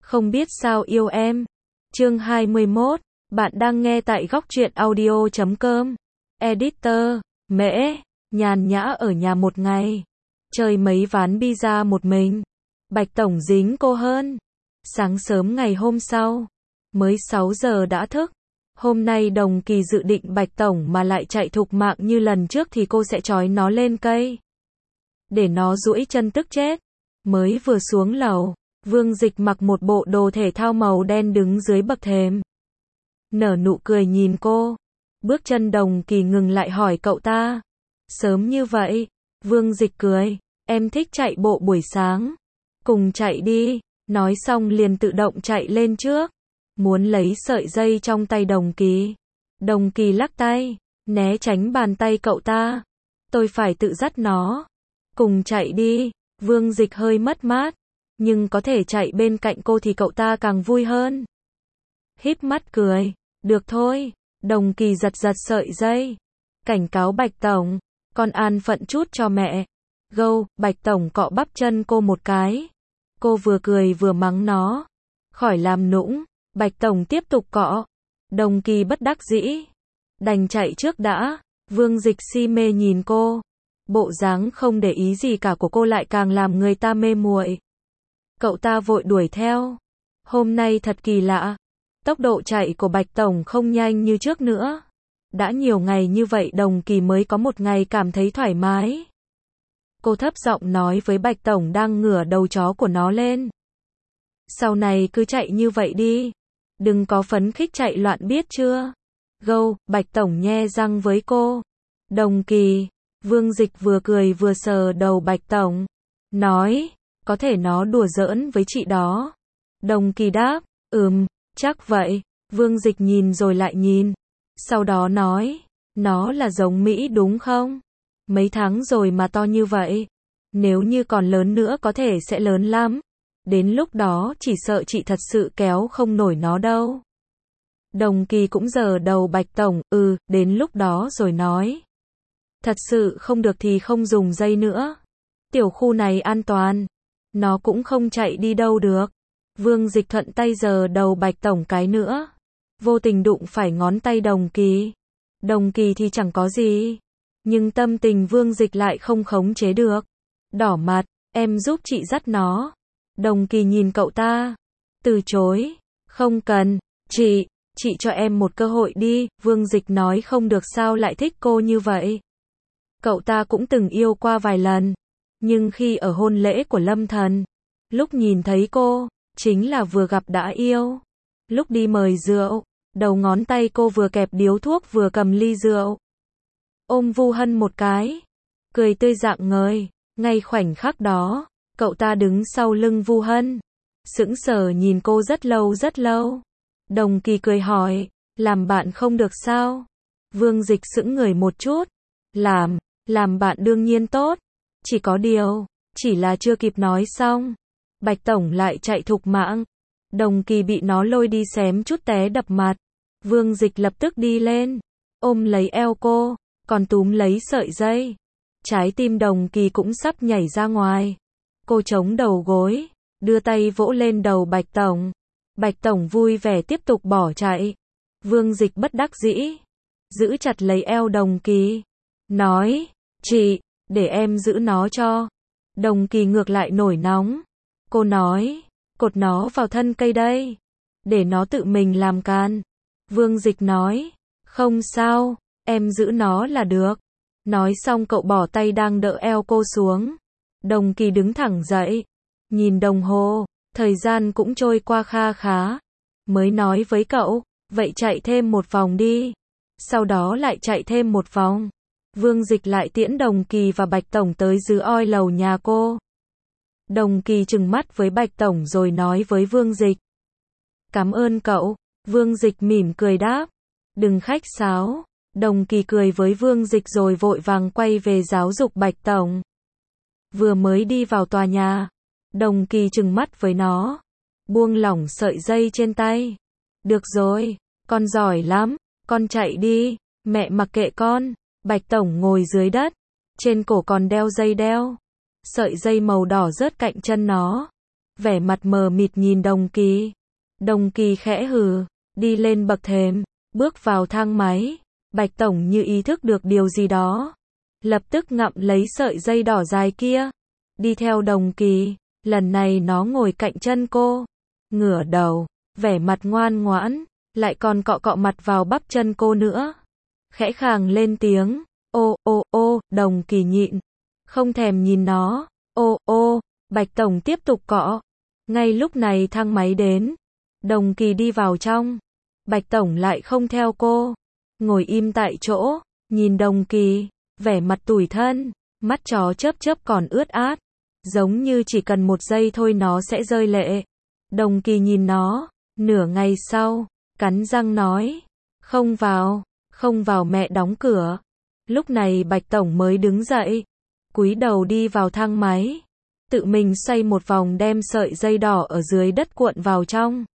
Không biết sao yêu em. Chương 21, bạn đang nghe tại góc truyện audio.com. Editor, Mễ, nhàn nhã ở nhà một ngày. Chơi mấy ván pizza một mình. Bạch Tổng dính cô hơn. Sáng sớm ngày hôm sau, mới 6 giờ đã thức. Hôm nay Đồng Kỳ dự định Bạch Tổng mà lại chạy thục mạng như lần trước thì cô sẽ trói nó lên cây. Để nó duỗi chân tức chết. Mới vừa xuống lầu, Vương Dịch mặc một bộ đồ thể thao màu đen đứng dưới bậc thềm. Nở nụ cười nhìn cô. Bước chân Đồng Kỳ ngừng lại hỏi cậu ta. Sớm như vậy? Vương Dịch cười. Em thích chạy bộ buổi sáng. Cùng chạy đi. Nói xong liền tự động chạy lên trước. Muốn lấy sợi dây trong tay Đồng Kỳ. Đồng Kỳ lắc tay, né tránh bàn tay cậu ta. Tôi phải tự dắt nó. Cùng chạy đi. Vương Dịch hơi mất mát. Nhưng có thể chạy bên cạnh cô thì cậu ta càng vui hơn. Híp mắt cười. Được thôi. Đồng Kỳ giật giật sợi dây. Cảnh cáo Bạch Tổng. Con an phận chút cho mẹ. Gâu, Bạch Tổng cọ bắp chân cô một cái. Cô vừa cười vừa mắng nó. Khỏi làm nũng. Bạch Tổng tiếp tục cọ. Đồng Kỳ bất đắc dĩ. Đành chạy trước đã. Vương Dịch si mê nhìn cô. Bộ dáng không để ý gì cả của cô lại càng làm người ta mê muội. Cậu ta vội đuổi theo. Hôm nay thật kỳ lạ. Tốc độ chạy của Bạch Tổng không nhanh như trước nữa. Đã nhiều ngày như vậy Đồng Kỳ mới có một ngày cảm thấy thoải mái. Cô thấp giọng nói với Bạch Tổng đang ngửa đầu chó của nó lên. Sau này cứ chạy như vậy đi. Đừng có phấn khích chạy loạn biết chưa. Gâu, Bạch Tổng nhe răng với cô. Đồng Kỳ. Vương Dịch vừa cười vừa sờ đầu Bạch Tổng. Nói, có thể nó đùa giỡn với chị đó. Đồng Kỳ đáp, chắc vậy. Vương Dịch nhìn rồi lại nhìn. Sau đó nói, nó là giống Mỹ đúng không? Mấy tháng rồi mà to như vậy. Nếu như còn lớn nữa có thể sẽ lớn lắm. Đến lúc đó chỉ sợ chị thật sự kéo không nổi nó đâu. Đồng Kỳ cũng giở đầu Bạch Tổng, đến lúc đó rồi nói. Thật sự không được thì không dùng dây nữa. Tiểu khu này an toàn. Nó cũng không chạy đi đâu được. Vương Dịch thuận tay giở đầu Bạch Tổng cái nữa. Vô tình đụng phải ngón tay Đồng Kỳ. Đồng Kỳ thì chẳng có gì. Nhưng tâm tình Vương Dịch lại không khống chế được. Đỏ mặt, em giúp chị dắt nó. Đồng Kỳ nhìn cậu ta. Từ chối. Không cần, chị cho em một cơ hội đi. Vương Dịch nói không được sao lại thích cô như vậy. Cậu ta cũng từng yêu qua vài lần. Nhưng khi ở hôn lễ của Lâm Thần, lúc nhìn thấy cô, chính là vừa gặp đã yêu. Lúc đi mời rượu, đầu ngón tay cô vừa kẹp điếu thuốc vừa cầm ly rượu. Ôm Vu Hân một cái. Cười tươi rạng ngời. Ngay khoảnh khắc đó, cậu ta đứng sau lưng Vu Hân. Sững sờ nhìn cô rất lâu rất lâu. Đồng Kỳ cười hỏi, làm bạn không được sao? Vương Dịch sững người một chút. Làm bạn đương nhiên tốt. Chỉ có điều, chỉ là chưa kịp nói xong. Bạch Tổng lại chạy thục mạng. Đồng Kỳ bị nó lôi đi xém chút té đập mặt. Vương Dịch lập tức đi lên. Ôm lấy eo cô, còn túm lấy sợi dây. Trái tim Đồng Kỳ cũng sắp nhảy ra ngoài. Cô chống đầu gối, đưa tay vỗ lên đầu Bạch Tổng. Bạch Tổng vui vẻ tiếp tục bỏ chạy. Vương Dịch bất đắc dĩ. Giữ chặt lấy eo Đồng Kỳ. Nói, chị, để em giữ nó cho. Đồng Kỳ ngược lại nổi nóng. Cô nói, cột nó vào thân cây đây. Để nó tự mình làm can. Vương Dịch nói, không sao, em giữ nó là được. Nói xong cậu bỏ tay đang đỡ eo cô xuống. Đồng Kỳ đứng thẳng dậy. Nhìn đồng hồ, thời gian cũng trôi qua kha khá. Mới nói với cậu, vậy chạy thêm một vòng đi. Sau đó lại chạy thêm một vòng. Vương Dịch lại tiễn Đồng Kỳ và Bạch Tổng tới dưới oi lầu nhà cô. Đồng Kỳ trừng mắt với Bạch Tổng rồi nói với Vương Dịch. Cảm ơn cậu. Vương Dịch mỉm cười đáp. Đừng khách sáo. Đồng Kỳ cười với Vương Dịch rồi vội vàng quay về giáo dục Bạch Tổng. Vừa mới đi vào tòa nhà, Đồng Kỳ trừng mắt với nó. Buông lỏng sợi dây trên tay. Được rồi, con giỏi lắm, con chạy đi, mẹ mặc kệ con. Bạch Tổng ngồi dưới đất, trên cổ còn đeo dây đeo. Sợi dây màu đỏ rớt cạnh chân nó. vẻ mặt mờ mịt nhìn Đồng Kỳ. Đồng Kỳ khẽ hừ, đi lên bậc thềm, bước vào thang máy. Bạch Tổng như ý thức được điều gì đó, lập tức ngậm lấy sợi dây đỏ dài kia, đi theo Đồng Kỳ. Lần này nó ngồi cạnh chân cô, ngửa đầu, vẻ mặt ngoan ngoãn, lại còn cọ cọ mặt vào bắp chân cô nữa. Khẽ khàng lên tiếng, ô ô ô, Đồng Kỳ nhịn, không thèm nhìn nó, ô ô, Bạch Tổng tiếp tục cọ. Ngay lúc này thang máy đến, Đồng Kỳ đi vào trong, Bạch Tổng lại không theo cô, ngồi im tại chỗ, nhìn Đồng Kỳ, vẻ mặt tủi thân, mắt chó chớp chớp còn ướt át, giống như chỉ cần một giây thôi nó sẽ rơi lệ. Đồng Kỳ nhìn nó, nửa ngày sau, cắn răng nói, không vào mẹ đóng cửa. Lúc này Bạch Tổng mới đứng dậy, cúi đầu đi vào thang máy, tự mình xoay một vòng đem sợi dây đỏ ở dưới đất cuộn vào trong.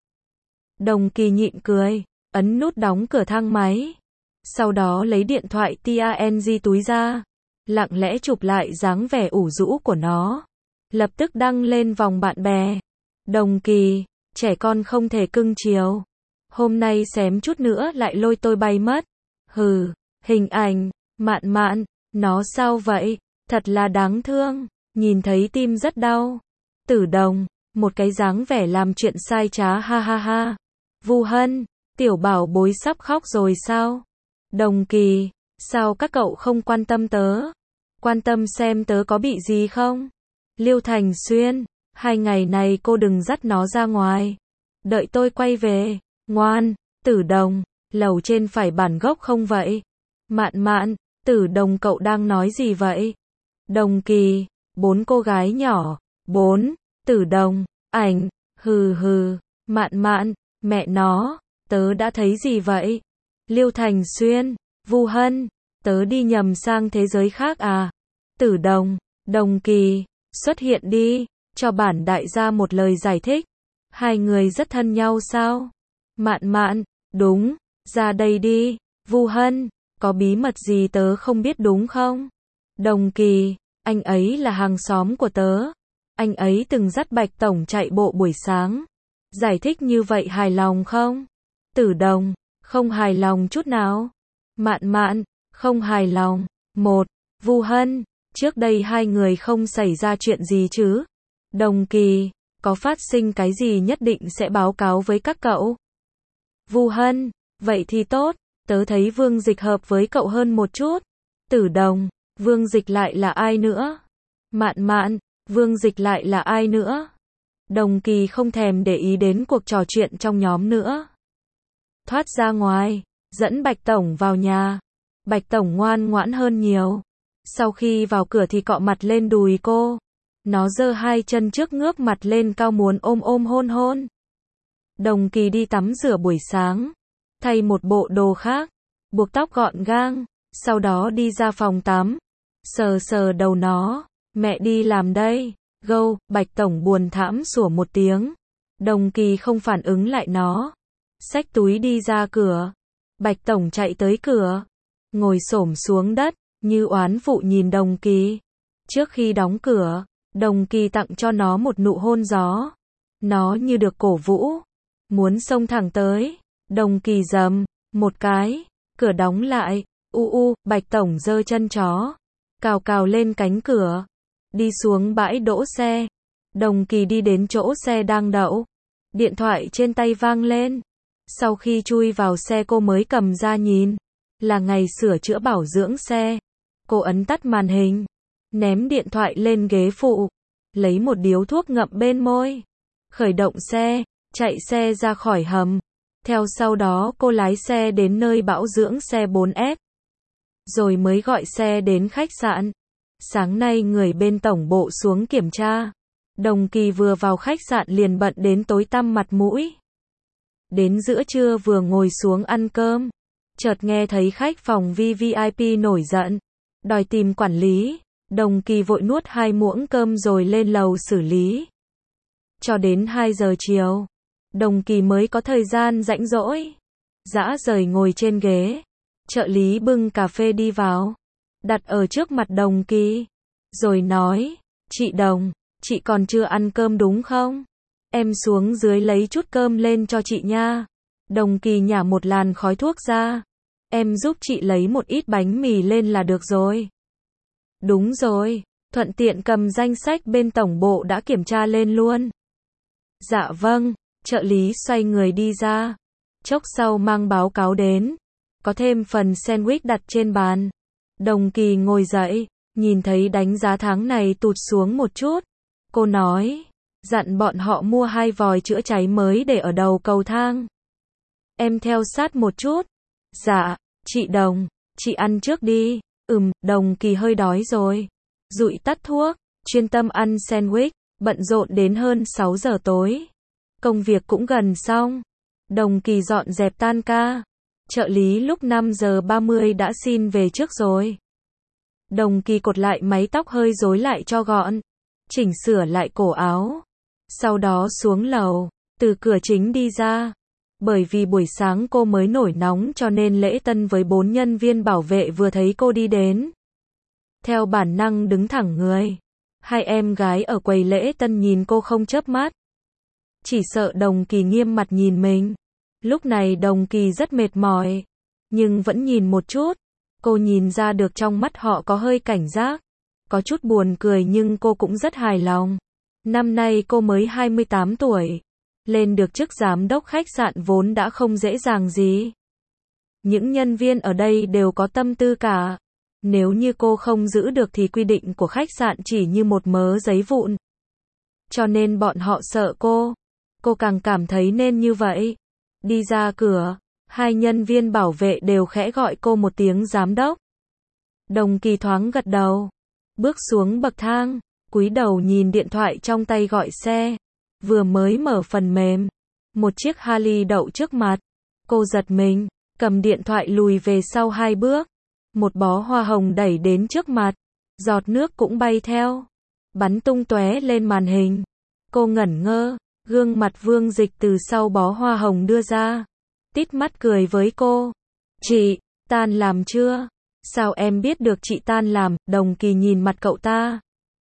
Đồng Kỳ nhịn cười, ấn nút đóng cửa thang máy, sau đó lấy điện thoại TANG túi ra, lặng lẽ chụp lại dáng vẻ ủ rũ của nó, lập tức đăng lên vòng bạn bè. Đồng Kỳ, trẻ con không thể cưng chiều, hôm nay xém chút nữa lại lôi tôi bay mất. Hừ, hình ảnh, Mạn Mạn, nó sao vậy, thật là đáng thương, nhìn thấy tim rất đau. Tử Đồng, một cái dáng vẻ làm chuyện sai trá ha ha ha. Vu Hân, tiểu bảo bối sắp khóc rồi sao? Đồng Kỳ, sao các cậu không quan tâm tớ? Quan tâm xem tớ có bị gì không? Liêu Thành Xuyên, 2 ngày này cô đừng dắt nó ra ngoài. Đợi tôi quay về, ngoan. Tử Đồng, lầu trên phải bản gốc không vậy? Mạn Mạn, Tử Đồng cậu đang nói gì vậy? Đồng Kỳ, 4 cô gái nhỏ, 4, Tử Đồng, ảnh, hừ hừ, Mạn Mạn, mẹ nó, tớ đã thấy gì vậy? Liêu Thành Xuyên, Vu Hân, tớ đi nhầm sang thế giới khác à? Tử Đồng, Đồng Kỳ, xuất hiện đi, cho bản đại gia một lời giải thích. 2 người rất thân nhau sao? Mạn Mạn, đúng, ra đây đi. Vu Hân, có bí mật gì tớ không biết đúng không? Đồng Kỳ, anh ấy là hàng xóm của tớ. Anh ấy từng dắt Bạch Tổng chạy bộ buổi sáng. Giải thích như vậy hài lòng không? Tử Đồng, không hài lòng chút nào. Mạn Mạn, không hài lòng. 1. Vu Hân, trước đây 2 người không xảy ra chuyện gì chứ? Đồng Kỳ, có phát sinh cái gì nhất định sẽ báo cáo với các cậu. Vu Hân, vậy thì tốt, tớ thấy Vương Dịch hợp với cậu hơn một chút. Tử Đồng, Vương Dịch lại là ai nữa? Mạn Mạn, Vương Dịch lại là ai nữa? Đồng Kỳ không thèm để ý đến cuộc trò chuyện trong nhóm nữa. Thoát ra ngoài, dẫn Bạch Tổng vào nhà. Bạch Tổng ngoan ngoãn hơn nhiều. Sau khi vào cửa thì cọ mặt lên đùi cô. Nó giơ 2 chân trước ngước mặt lên cao muốn ôm hôn hôn. Đồng Kỳ đi tắm rửa buổi sáng, thay một bộ đồ khác, buộc tóc gọn gàng, sau đó đi ra phòng tắm, sờ sờ đầu nó, mẹ đi làm đây, gâu. Bạch Tổng buồn thảm sủa một tiếng. Đồng Kỳ không phản ứng lại nó, xách túi đi ra cửa. Bạch Tổng chạy tới cửa, ngồi xổm xuống đất, như oán phụ nhìn Đồng Kỳ. Trước khi đóng cửa, Đồng Kỳ tặng cho nó một nụ hôn gió. Nó như được cổ vũ, muốn xông thẳng tới. Đồng Kỳ giầm một cái, cửa đóng lại. Bạch Tổng giơ chân chó, cào cào lên cánh cửa, đi xuống bãi đỗ xe. Đồng Kỳ đi đến chỗ xe đang đậu, điện thoại trên tay vang lên. Sau khi chui vào xe cô mới cầm ra nhìn, là ngày sửa chữa bảo dưỡng xe. Cô ấn tắt màn hình, ném điện thoại lên ghế phụ, lấy một điếu thuốc ngậm bên môi, khởi động xe, chạy xe ra khỏi hầm. Theo sau đó cô lái xe đến nơi bảo dưỡng xe 4S, rồi mới gọi xe đến khách sạn. Sáng nay người bên tổng bộ xuống kiểm tra. Đồng Kỳ vừa vào khách sạn liền bận đến tối tăm mặt mũi. Đến giữa trưa vừa ngồi xuống ăn cơm, chợt nghe thấy khách phòng VVIP nổi giận, đòi tìm quản lý. Đồng Kỳ vội nuốt 2 muỗng cơm rồi lên lầu xử lý. Cho đến 2 giờ chiều, Đồng Kỳ mới có thời gian rảnh rỗi. Dã rời ngồi trên ghế, trợ lý bưng cà phê đi vào, đặt ở trước mặt Đồng Kỳ, rồi nói, chị Đồng, chị còn chưa ăn cơm đúng không? Em xuống dưới lấy chút cơm lên cho chị nha. Đồng Kỳ nhả một làn khói thuốc ra. Em giúp chị lấy một ít bánh mì lên là được rồi. Đúng rồi, thuận tiện cầm danh sách bên tổng bộ đã kiểm tra lên luôn. Dạ vâng, trợ lý xoay người đi ra. Chốc sau mang báo cáo đến. Có thêm phần sandwich đặt trên bàn. Đồng Kỳ ngồi dậy, nhìn thấy đánh giá tháng này tụt xuống một chút. Cô nói, dặn bọn họ mua 2 vòi chữa cháy mới để ở đầu cầu thang. Em theo sát một chút. Dạ, chị Đồng, chị ăn trước đi. Đồng Kỳ hơi đói rồi. Dụi tắt thuốc, chuyên tâm ăn sandwich, bận rộn đến hơn 6 giờ tối. Công việc cũng gần xong. Đồng Kỳ dọn dẹp tan ca. Trợ lý lúc 5 giờ 30 đã xin về trước rồi. Đồng Kỳ cột lại mái tóc hơi rối lại cho gọn. Chỉnh sửa lại cổ áo. Sau đó xuống lầu, từ cửa chính đi ra. Bởi vì buổi sáng cô mới nổi nóng cho nên lễ tân với 4 nhân viên bảo vệ vừa thấy cô đi đến. Theo bản năng đứng thẳng người. 2 em gái ở quầy lễ tân nhìn cô không chớp mắt. Chỉ sợ Đồng Kỳ nghiêm mặt nhìn mình. Lúc này Đồng Kỳ rất mệt mỏi. Nhưng vẫn nhìn một chút. Cô nhìn ra được trong mắt họ có hơi cảnh giác. Có chút buồn cười nhưng cô cũng rất hài lòng. Năm nay cô mới 28 tuổi. Lên được chức giám đốc khách sạn vốn đã không dễ dàng gì. Những nhân viên ở đây đều có tâm tư cả. Nếu như cô không giữ được thì quy định của khách sạn chỉ như một mớ giấy vụn. Cho nên bọn họ sợ cô. Cô càng cảm thấy nên như vậy. Đi ra cửa, 2 nhân viên bảo vệ đều khẽ gọi cô một tiếng giám đốc. Đồng Kỳ thoáng gật đầu. Bước xuống bậc thang, cúi đầu nhìn điện thoại trong tay gọi xe. Vừa mới mở phần mềm. Một chiếc Harley đậu trước mặt. Cô giật mình, cầm điện thoại lùi về sau 2 bước. Một bó hoa hồng đẩy đến trước mặt. Giọt nước cũng bay theo. Bắn tung tóe lên màn hình. Cô ngẩn ngơ, gương mặt Vương Dịch từ sau bó hoa hồng đưa ra. Tít mắt cười với cô. Chị, tan làm chưa? Sao em biết được chị tan làm? Đồng Kỳ nhìn mặt cậu ta.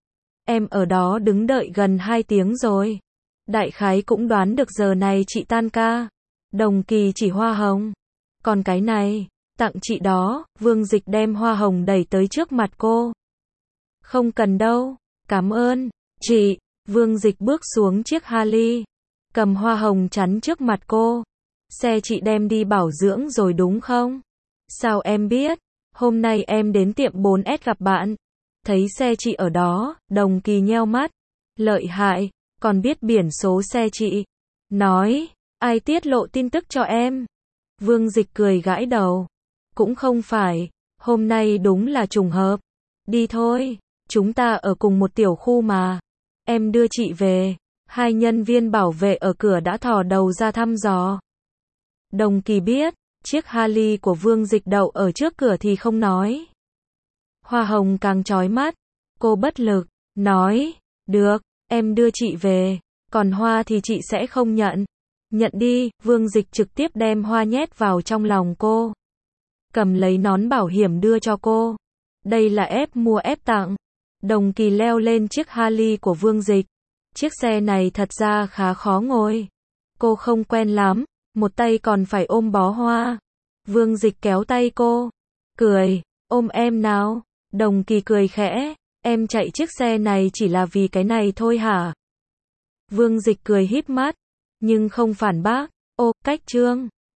Em ở đó đứng đợi gần 2 tiếng rồi. Đại khái cũng đoán được giờ này chị tan ca. Đồng Kỳ chỉ hoa hồng. Còn cái này, tặng chị đó. Vương Dịch đem hoa hồng đẩy tới trước mặt cô. Không cần đâu, cảm ơn, chị. Vương Dịch bước xuống chiếc Harley. Cầm hoa hồng chắn trước mặt cô. Xe chị đem đi bảo dưỡng rồi đúng không? Sao em biết? Hôm nay em đến tiệm 4S gặp bạn. Thấy xe chị ở đó. Đồng Kỳ nheo mắt. Lợi hại, còn biết biển số xe chị. Nói, ai tiết lộ tin tức cho em? Vương Dịch cười gãi đầu. Cũng không phải, hôm nay đúng là trùng hợp. Đi thôi, chúng ta ở cùng một tiểu khu mà. Em đưa chị về. 2 nhân viên bảo vệ ở cửa đã thò đầu ra thăm dò. Đồng Kỳ biết, chiếc Harley của Vương Dịch đậu ở trước cửa thì không nói. Hoa hồng càng chói mắt. Cô bất lực, nói, được, em đưa chị về, còn hoa thì chị sẽ không nhận. Nhận đi. Vương Dịch trực tiếp đem hoa nhét vào trong lòng cô. Cầm lấy nón bảo hiểm đưa cho cô. Đây là ép mua ép tặng. Đồng Kỳ leo lên chiếc Harley của Vương Dịch. Chiếc xe này thật ra khá khó ngồi. Cô không quen lắm, một tay còn phải ôm bó hoa. Vương Dịch kéo tay cô, cười, ôm em nào. Đồng Kỳ cười khẽ, em chạy chiếc xe này chỉ là vì cái này thôi hả? Vương Dịch cười híp mắt, nhưng không phản bác. Ô, cách trương.